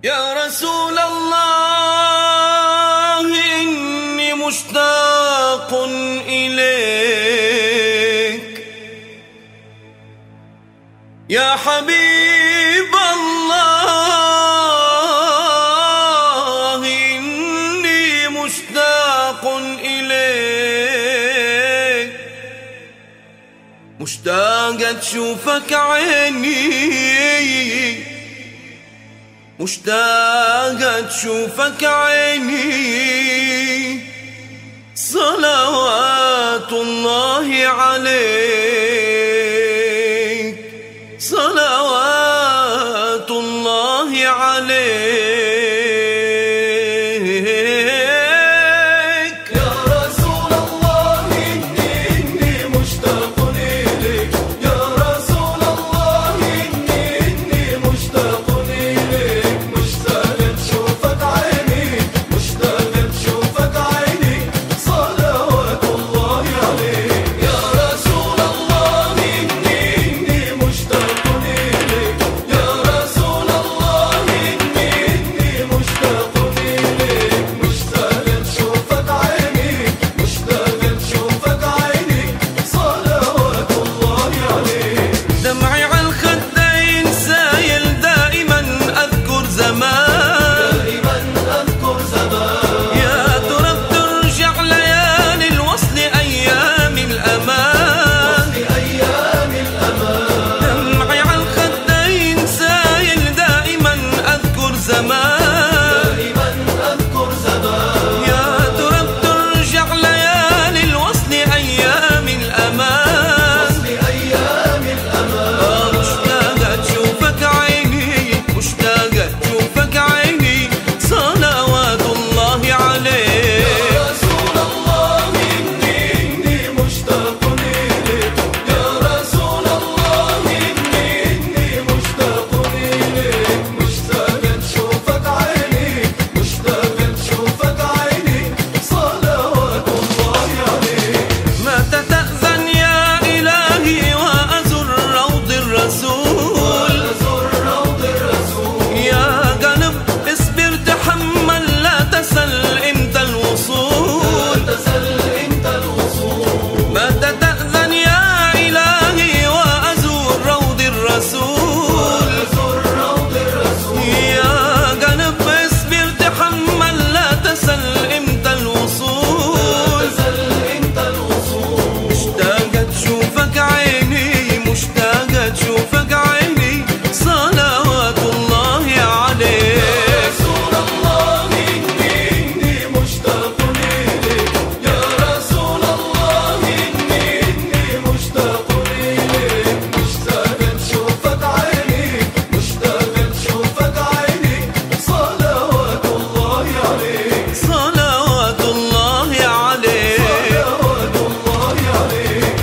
يا رسول الله إني مشتاق إليك، يا حبيب الله إني مشتاق إليك، مشتاق تشوفك عيني، مشتاق تشوفك عيني، صلوات الله عليك، صلوات الله عليك. يا رسول الله إني مشتاق إليك، يا رسول الله إني مشتاق إليك، مشتاق تشوفك عيني، مشتاق تشوفك عيني، صلوات الله عليك. يا رسول الله إني مشتاق إليك، يا رسول الله إني مشتاق إليك، مشتاق تشوفك عيني، مشتاق تشوفك عيني، صلوات الله عليك. دمعي على الخدين سايل دائما أذكر زمان، دائما أذكر زمان، يا ترى بترجع ليالي الوصل أيام الأمان، أيام الأمان. دمعي على الخدين سايل دائما أذكر زمان، دائما أذكر زمان، يا ترى بترجع ليالي الوصل أيام الأمان، أيام الأمان. مشتاقة تشوفك عيني، مشتاقة تشوفك عيني، صلوات الله عليك. يا رسول الله إني مشتاق إليك، يا رسول الله إني مشتاق إليك، مشتاق تشوفك عيني، مشتاق تشوفك عيني، صلوات الله عليك. متى تأذن يا إلهي وأزر روض الرسول، أزور روض الرسول، يا قلب اصبر تحمل لا تسل إمتى الوصول، تسل أنت الوصول. متى تأذن يا إلهي وأزور روض الرسول، أزور روض الرسول، يا قلب اصبر تحمل لا تسل إمتى الوصول، تسل أنت الوصول. مشتاقة تشوفك عيني، مشتاقة تشوفك عيني، صلوات الله عليك. رسول الله إني مشتاق إليك، يا رسول الله إني مشتاق إليك، مشتاق تشوفك عيني، مشتاق تشوفك عيني، صلوات الله عليك، صلوات الله عليك. صلوات الله عليك.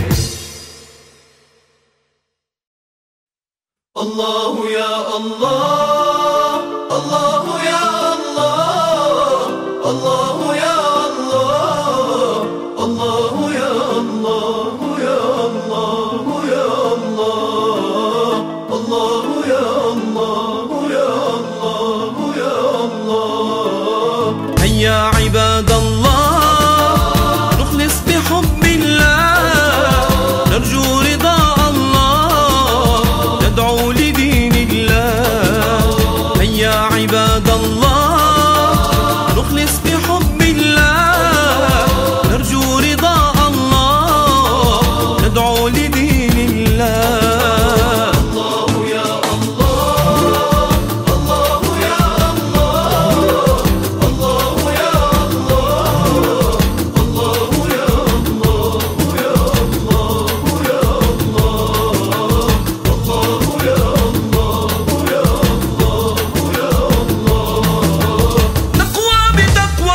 الله يا الله، الله يا الله، الله يا الله، الله يا الله، يا الله يا الله، الله يا الله، يا الله يا الله. هيا عباد الله نخلص بحب الله، نرجو رضا الله، ندعو لدين الله. هيا عباد الله نخلص بحب الله، نرجو رضا الله، ندعو لدين الله. الله يا الله، الله يا الله، الله يا الله، الله يا الله، يا الله يا الله، الله يا الله، يا الله يا الله. تقوى بتقوى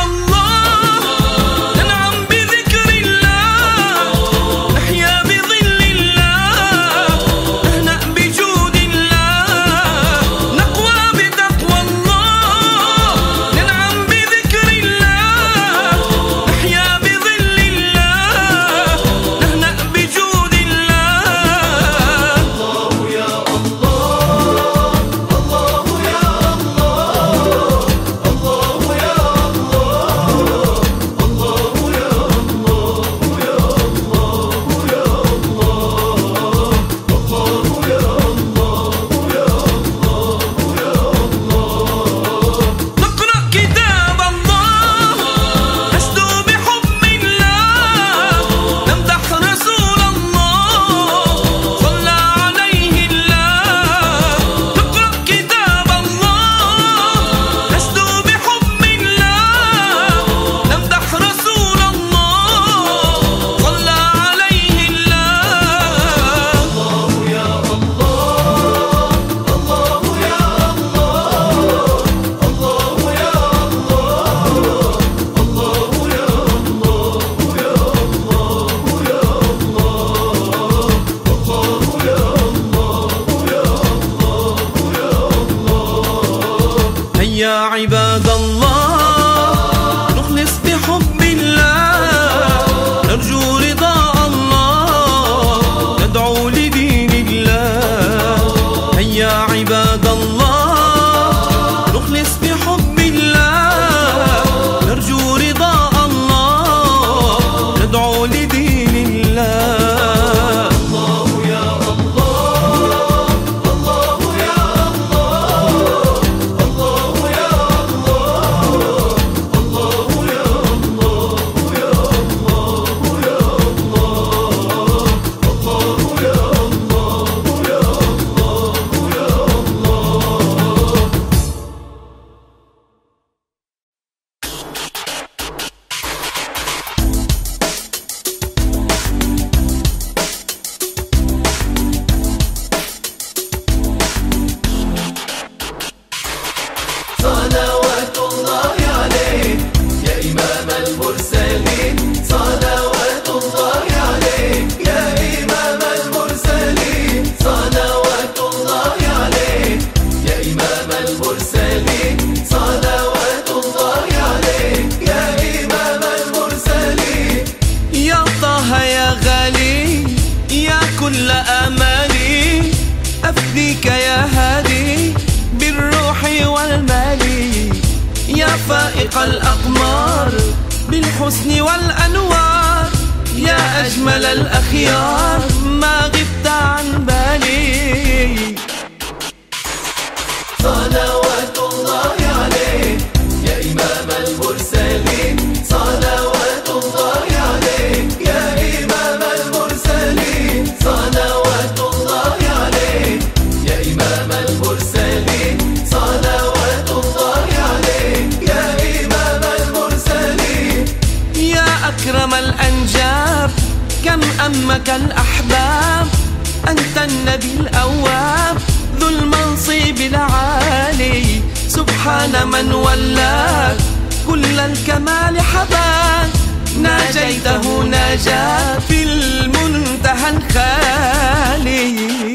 هيا عباد الله نخلص بحب الله، نرجو رضا الله، ندعو لدين الله. هيا عباد الله نخلص بحب الله، نرجو رضا الله، ندعو لدين الله. صلوات الله عليك يا إمام المرسلين، صلوات الله عليك يا إمام المرسلين، صلوات الله عليك يا إمام المرسلين، صلوات الله عليك يا إمام المرسلين. يا طه يا غالي يا كل آمالي، أفديك يا هادي بالروح والمال، يا فائق الأقمار بالحسن والأنوار، يا أجمل الأخيار ما غبت عن بالي. صلوات الله عليك يا إمام المرسلين، صلوات الله عليك يا إمام المرسلين، صلوات الله عليك يا إمام المرسلين، صلوات الله عليك يا إمام المرسلين. يا أكرم الأنجاب كم أمك الأحباب، أنت النبي الأواب ذو المنصب العالي، سبحان من ولاك كل الكمال حباك، ناجيته ناجاة في المنتهى الخالي.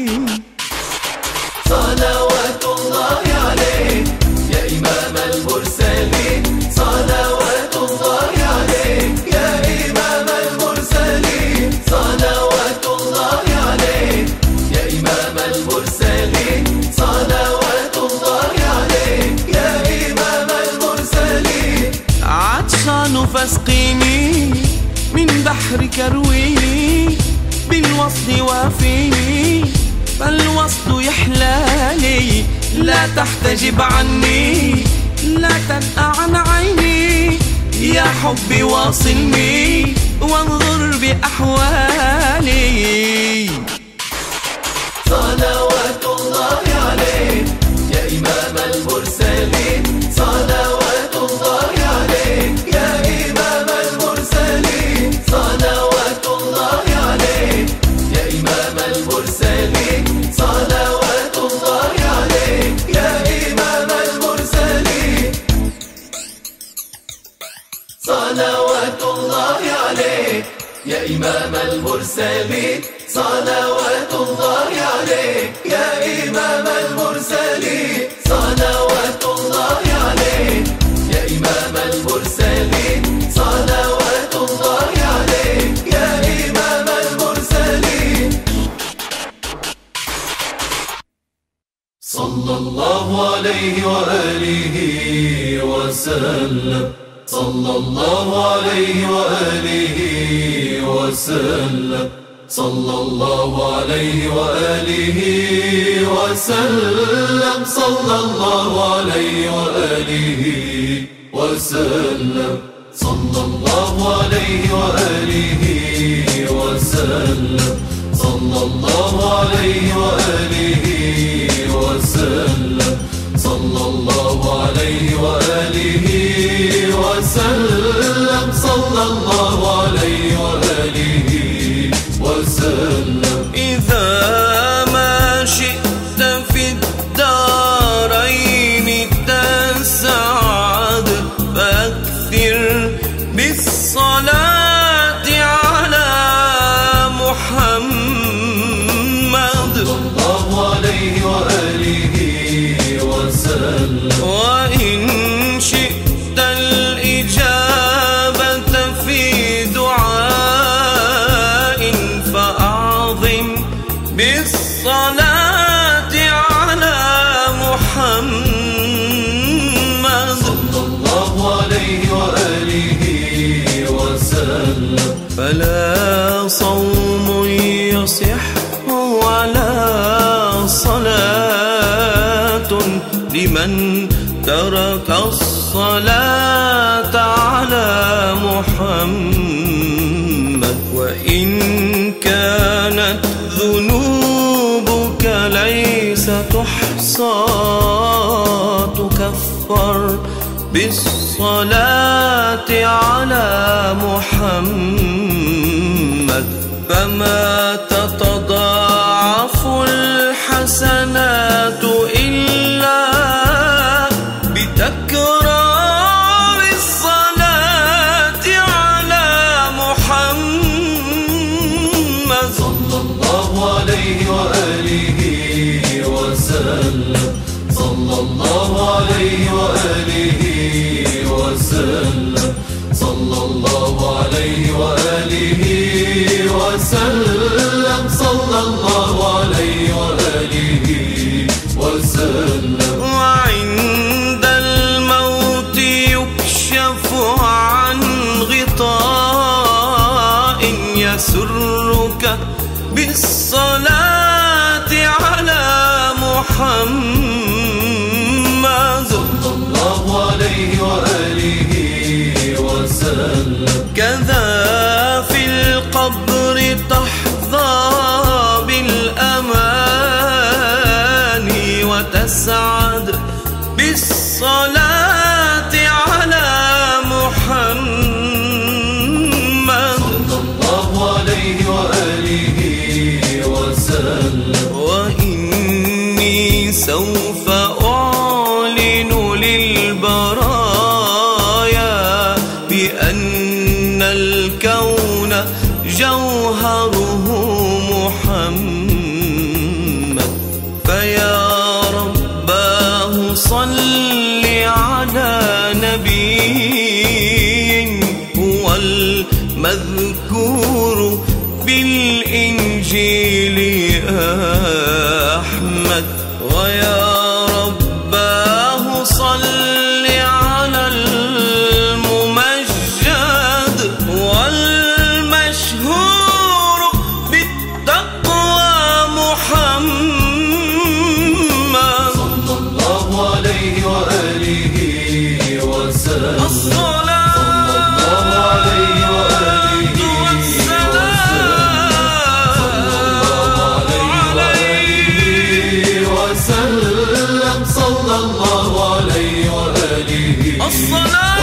صلوات الله عليك يا إمام المرسلين، صلوات الله عليك يا إمام المرسلين، صلوات الله عليك يا إمام المرسلين، صلوات الله عليك يا إمام المرسلين. عطشان فاسقيني من بحرك ارويني، بالوصل وافيني فالوصل يحلالي، لا تحتجب عني لا تنأى عن عيني، يا حبي واصلني وانظر بأحوالي. صلوات الله عليك يا إمام المرسلين، صلوات الله عليك يا إمام المرسلين، صلوات الله عليك يا إمام المرسلين، صلوات الله عليك يا إمام المرسلين. صلوات الله عليك يا إمام المرسلين، صلوات الله عليك يا إمام المرسلين، صلوات الله عليك يا إمام المرسلين، صلوات الله عليك يا إمام المرسلين. صلى الله عليه وآله وسلم، صلى الله عليه وآله وسلم، صلى الله عليه وآله وسلم، صلى الله عليه وآله وسلم، صلى الله عليه وآله وسلم، صلى الله عليه وآله وسلم، صلى الله عليه وآله وسلم، صلى الله عليه وآله وسلم. إذا ما شئت في الدارين تسعد فأكثر بالصلاة على محمد صلى الله عليه وآله وسلم. وإن وسلم. فلا صوم يصح ولا صلاة لمن ترك الصلاة على محمد. وإن كانت ذنوبك ليس تحصى تكفر بالصلاة على محمد. فما تتضاعف الحسنات إلا بتكرار الصلاة على محمد صلى الله عليه وآله وسلم. صلى الله عليه وآله وسلم. صلى الله عليه وآله وسلم. صلى الله عليه وآله وسلم. وعند الموت يكشف عن غطاء يسرك بالصلاة على محمد صلى الله عليه وآله وسلم. كذا في القبر تحظى بالأمان وتسعد بالصلاة على محمد صلى الله عليه وآله وسلم. وإني سوف أعلن للبرايا بأن الكون جوهره محمد. فيا رباه صل على نبي هو المذكور بالإنجيل أحمد. ويا رباه صل على الممجد والمشهور بالتقوى محمد صلى الله عليه وآله وسلم. الصلاة عليه وآله وسلم. صلى الله عليه وآله الصلاة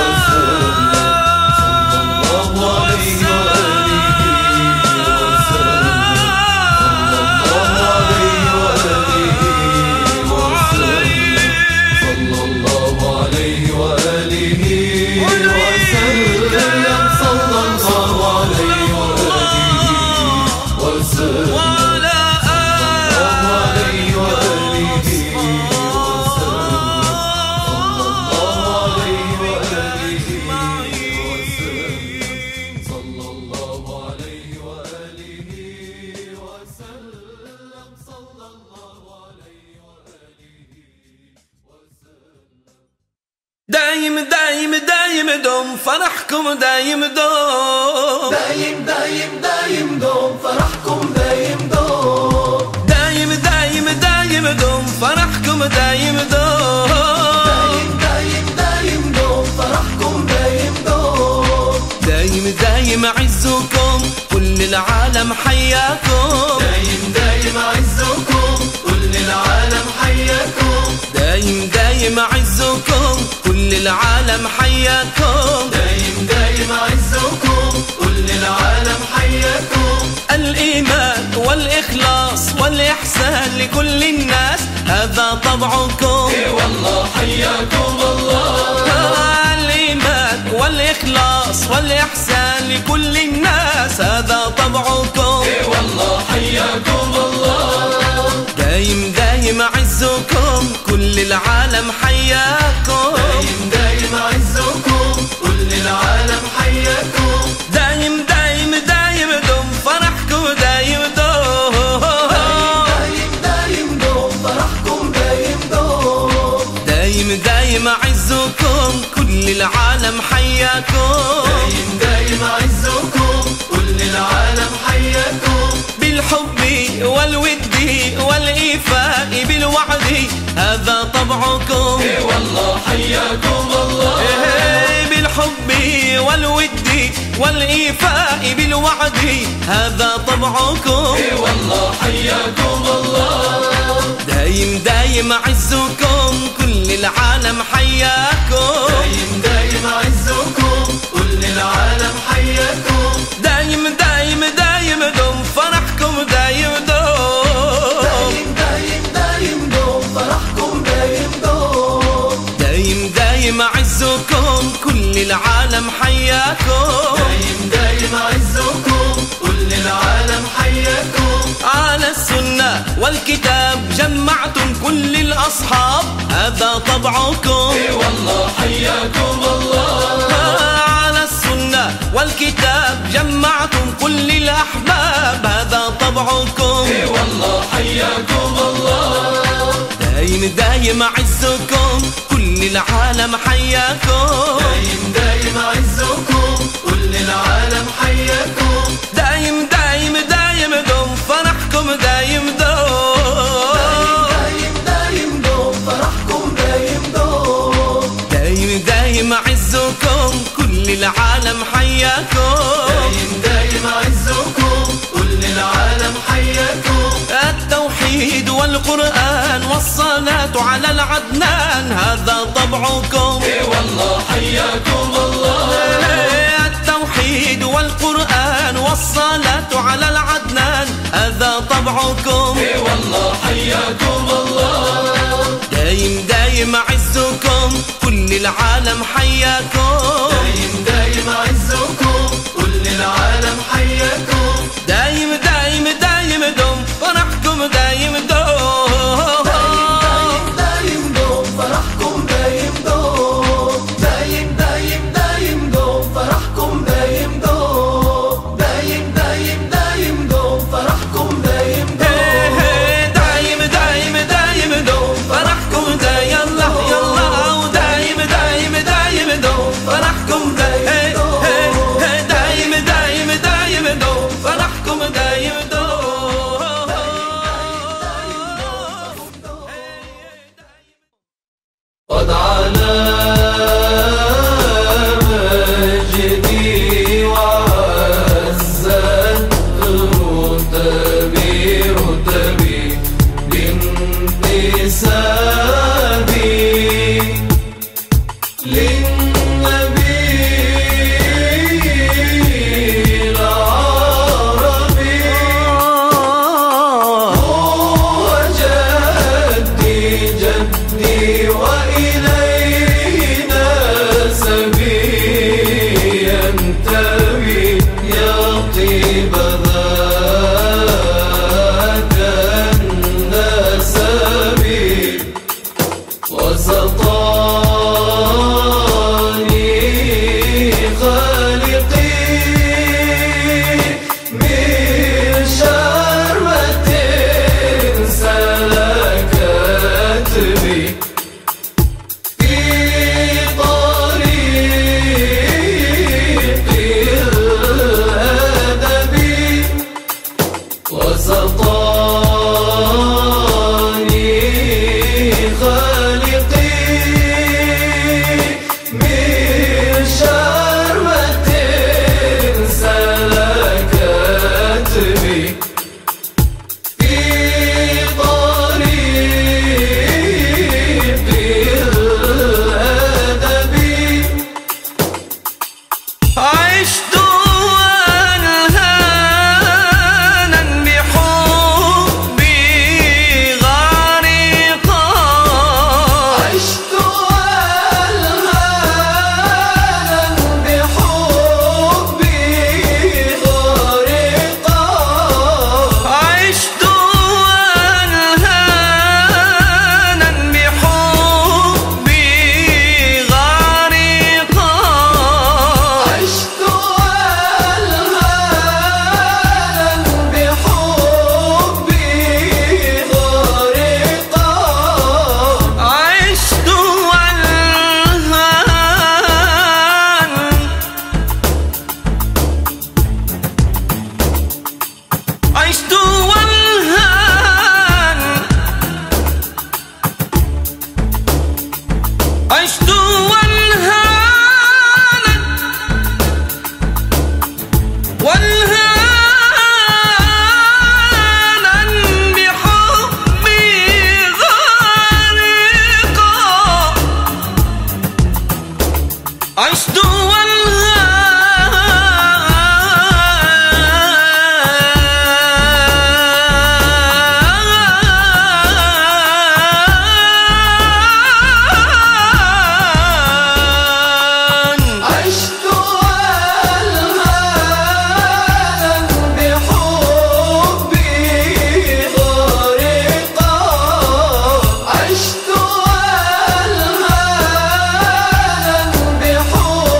دايم دايم دايم دوم فرحكم دايم دوم. دايم دايم دايم دوم فرحكم دايم دوم. دايم دايم دايم دوم فرحكم دايم دوم. دايم دايم دايم دوم فرحكم دايم دوم. دايم دايم عزكم كل العالم حياكم. دايم دايم عزكم كل العالم حياكم. دايم دايم عزكم كل العالم حياكم. دايم دايم عزكم كل العالم حياكم. الإيمان والإخلاص والإحسان لكل الناس هذا طبعكم. اي والله حياكم الله. الإيمان والإخلاص والإحسان لكل الناس هذا طبعكم. اي والله حياكم الله. دايم دايم عزكم كل العالم حياكم. دايم دايم عزكم كل العالم حياكم. دايم دايم دايم دوم فرحكم دايم دوم. دايم دايم دايم دوم فرحكم دايم دوم. دايم دايم دايم عزكم كل العالم حياكم. دايم دايم عزكم كل العالم حياكم. بالحب والود والإيفاء بالوعد هذا طبعكم. اي والله حياكم الله. بالحب والود والإيفاء بالوعد هذا طبعكم. اي والله حياكم الله. دايم دايم عزكم كل العالم حياكم. دايم دايم عزكم كل العالم حياكم. دايم دايم دايم دوم فرحكم دايم دوم. دايم دايم دايم دوم فرحكم دايم دوم. دايم دايم عزكم كل العالم حياكم. دايم دايم عزكم كل العالم حياكم. على السنة والكتاب جمعتم كل الأصحاب هذا طبعكم. اي والله حياكم الله. على السنة والكتاب جمعتم كل الأحباب هذا طبعكم. اي والله حياكم الله. دايم دايم عزكم كل العالم حياكم. دايم دايم عزكم كل العالم حياكم. دايم دايم دايم دوم فرحكم دايم دوم. دايم دايم دوم فرحكم دايم دوم. دايم دايم عزكم كل العالم حياكم. دايم دايم عزكم كل العالم حياكم. التوحيد والقرآن والصلاة على العدنان هذا طبعكم. اي والله حياكم الله. التوحيد والقرآن والصلاة على العدنان هذا طبعكم. اي والله حياكم الله. دايم دايم عزكم كل العالم حياكم. دايم دايم عزكم كل العالم حياكم. دايم دايم دايم دوم فرحكم دايم دوم. دايم دايم دوم فرحكم دايم دوم. دايم دايم دايم دوم فرحكم دايم دوم. دايم دايم دايم دوم فرحكم دايم دوم. دايم دايم دايم دوم فرحكم دا يلا يلا. ودايم دايم دايم دوم فرحكم دا عشت والهانا بحبي غارقا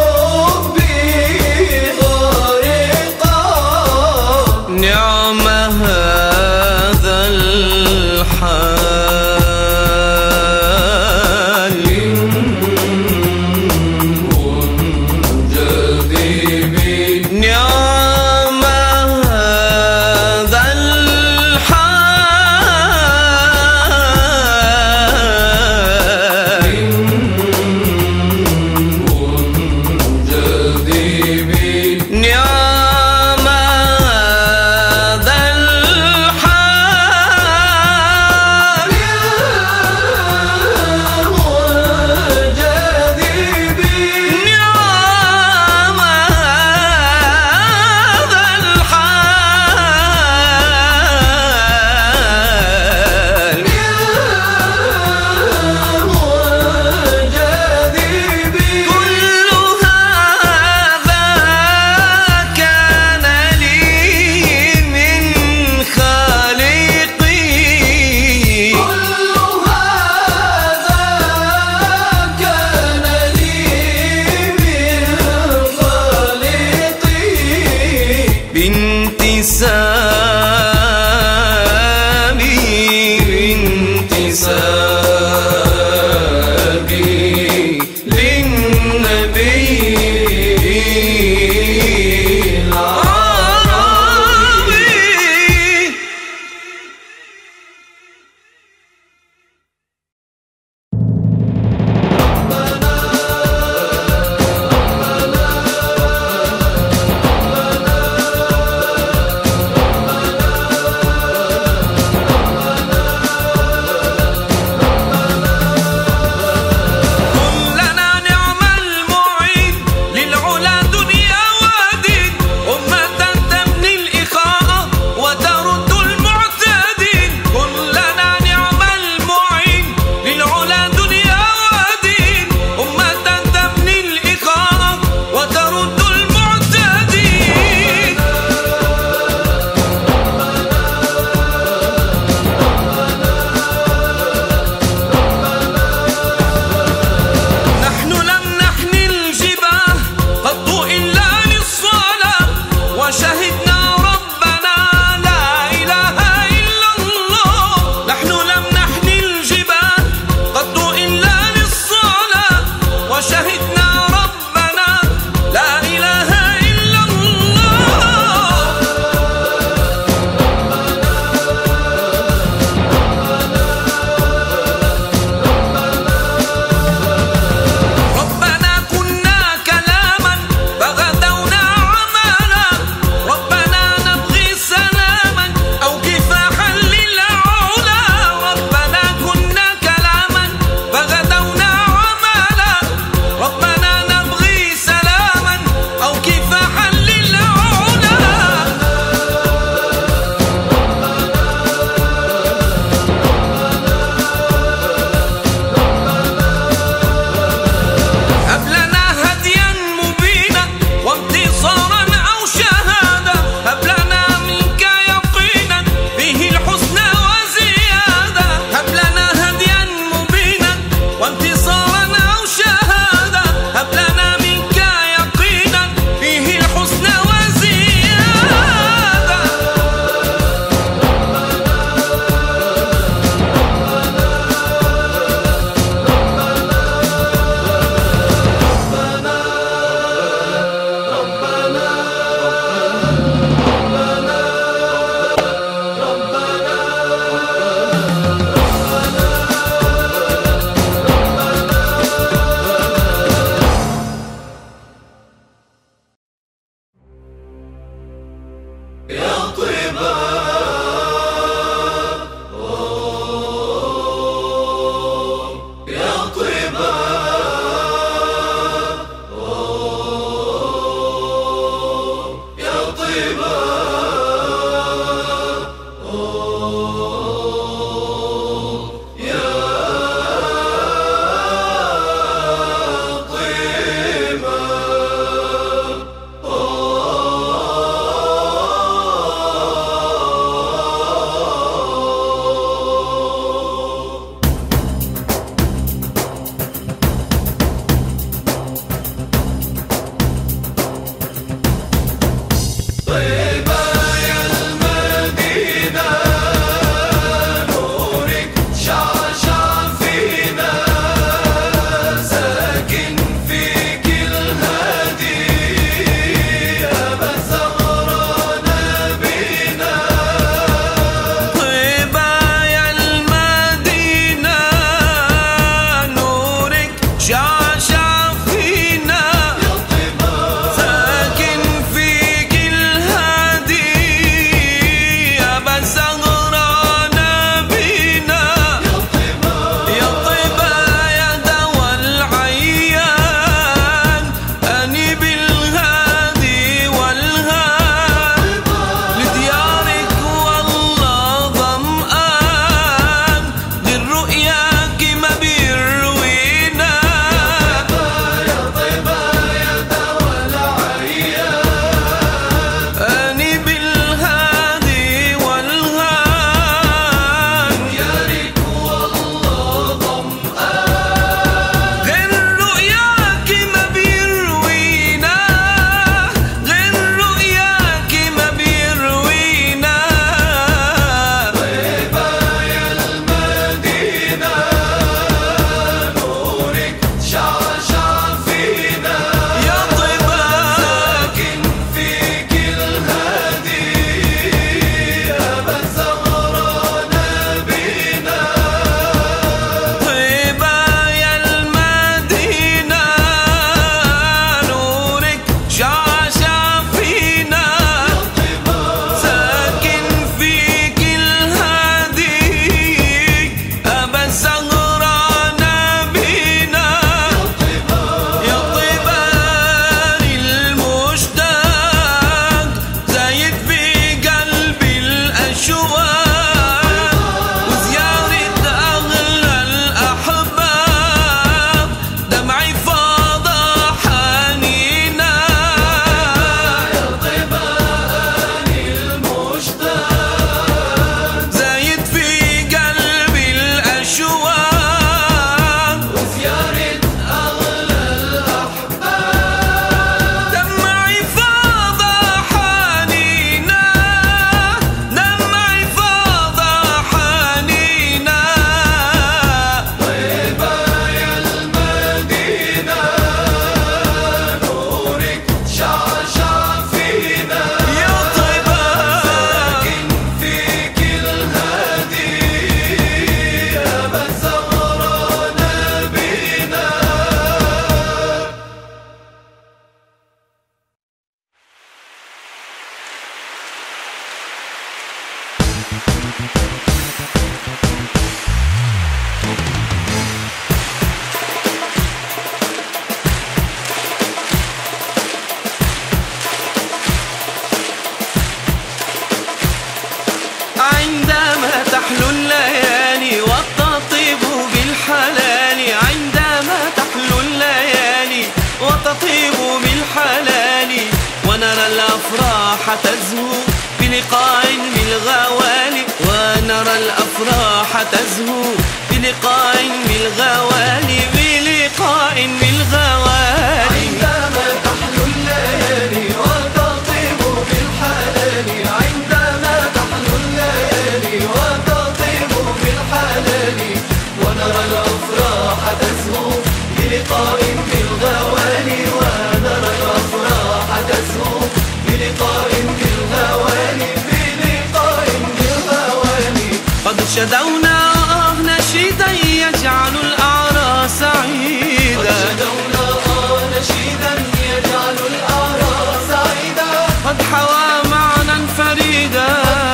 بلقاء بالغوالي ونرى الأفراح تزهو بلقاء بالغوالي بلقاء بالغوالي عندما تحلو الليالي وتطيب بالحلال عندما تحلو الليالي وتطيب بالحلال ونرى الأفراح تزهو بلقاء بالغوالي ونرى الأفراح تزهو بلقاء بالغوالي بلقاء بالغوالي قد شدونا نشيدا يجعل الأعراس عيدا نشيدا يجعل الأعراس عيدا قد حوى معنى فريدا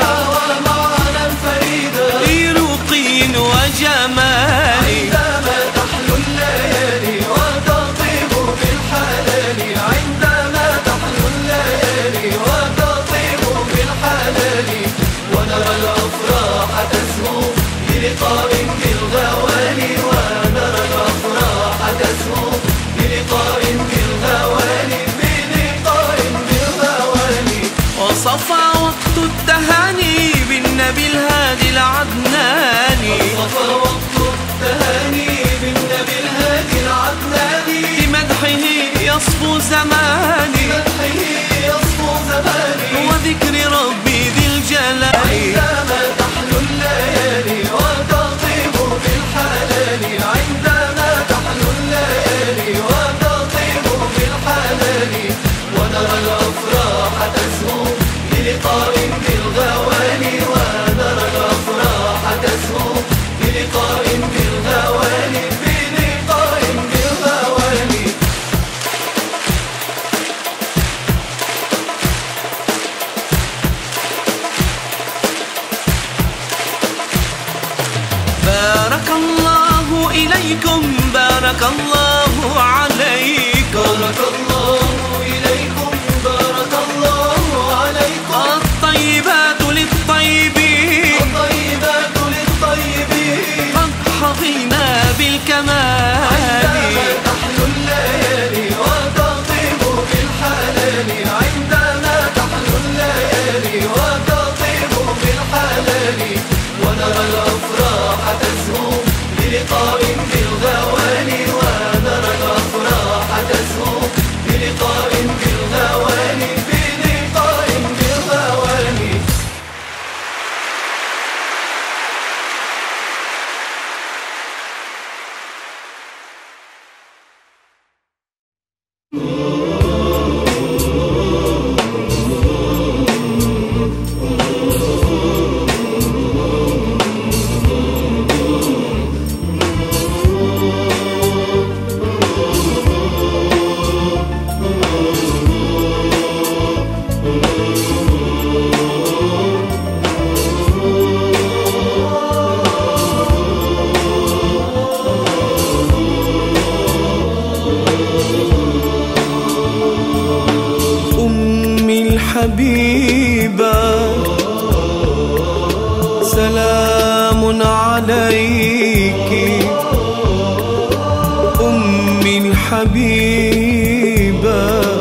في رقي وجمال عندما تحلو الليالي وتطيب بالحلال عندما تحلو الليالي وتطيب بالحلال ونرى الأفراح تزهو بلقاء بالغوالي ونرى الأفراح تزهو بلقاء بالغوالي بلقاء بالغوالي وصفى وقت التهاني بالنبي الهادي العدناني وصفى وقت التهاني بالنبي الهادي العدناني بمدحه يصفو زماني وذكر ربي ذي الجلال عندما تحلو الليالي وتطيب بالحلال عندما تحلو الليالي وتطيب بالحلال ونرى الأفراح تزهو بلقاء بالغوالي ونرى الأفراح تزهو بلقاء بالغوالي بلقاء بالغوالي بارك الله إليكم بارك الله عليكم بارك الله إليكم بارك الله عليكم الطيبات للطيبين الطيبات للطيبين قد حظينا بالكمال عندما تحلو الليالي وتطيب بالحلال عندما تحلو الليالي وتطيب بالحلال ونرى الأفراح تزهو بلقاء بالغوالي ونرى الأفراح تزهو بلقاء بالغوالي بلقاء بالغوالي حبيبة سلام عليك أمي الحبيبة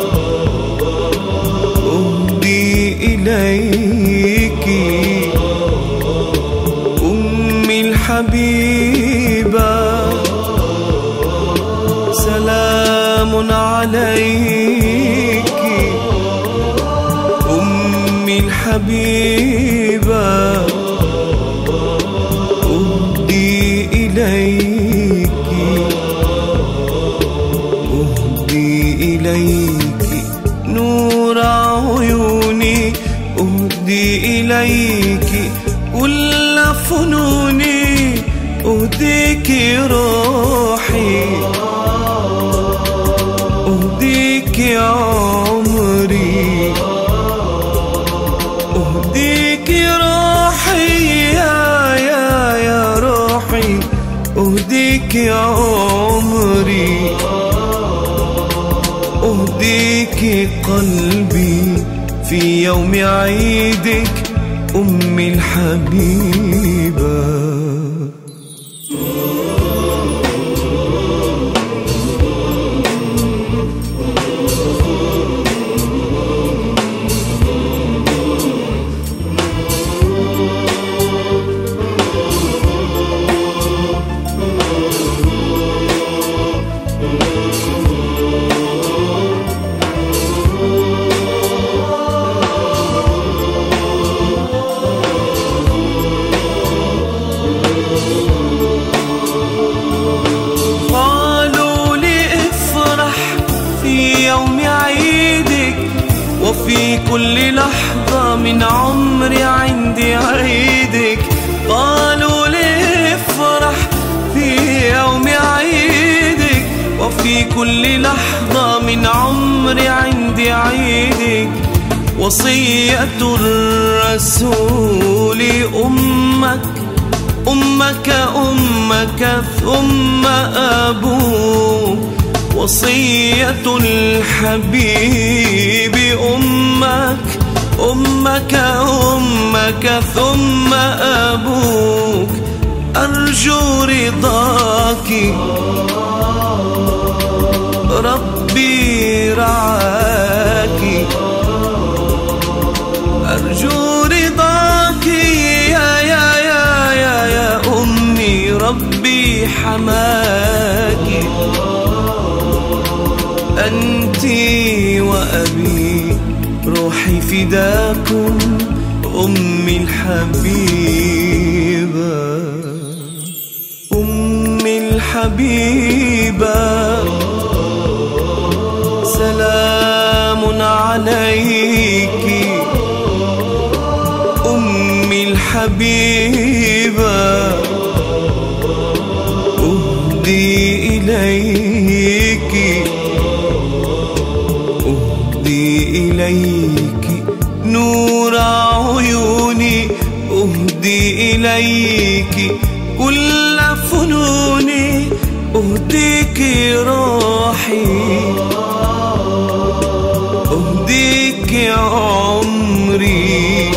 أهدي إليك أمي الحبيبة سلام عليك أمي الحبيبة أهدي إليك أهدي إليك نور عيوني أهدي إليك كل فنوني أهديك روحي أهديك عمري أهديك روحي يا روحي أهديك عمري أهديك قلبي في يوم عيدك أمي الحبيبة وفي كل لحظة من عمري عندي عيدك. قالوا لي افرح في يوم عيدك، وفي كل لحظة من عمري عندي عيدك. وصية الرسول أمك أمك أمك ثم أبوك. وصية الحبيب أمك أمك أمك ثم أبوك. أرجو رضاك ربي رعاك، أرجو رضاك يا أمي ربي حماك. أنت وأبي روحي فداكم أمي الحبيبة، أمي الحبيبة. سلام عليك أمي الحبيبة، أهدي إليك أهدي إليك نور عيوني، أهدي إليك كل فنوني، أهديك روحي أهديك عمري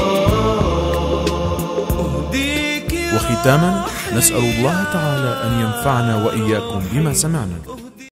أهديك. وختاما نسأل الله تعالى أن ينفعنا وإياكم بما سمعنا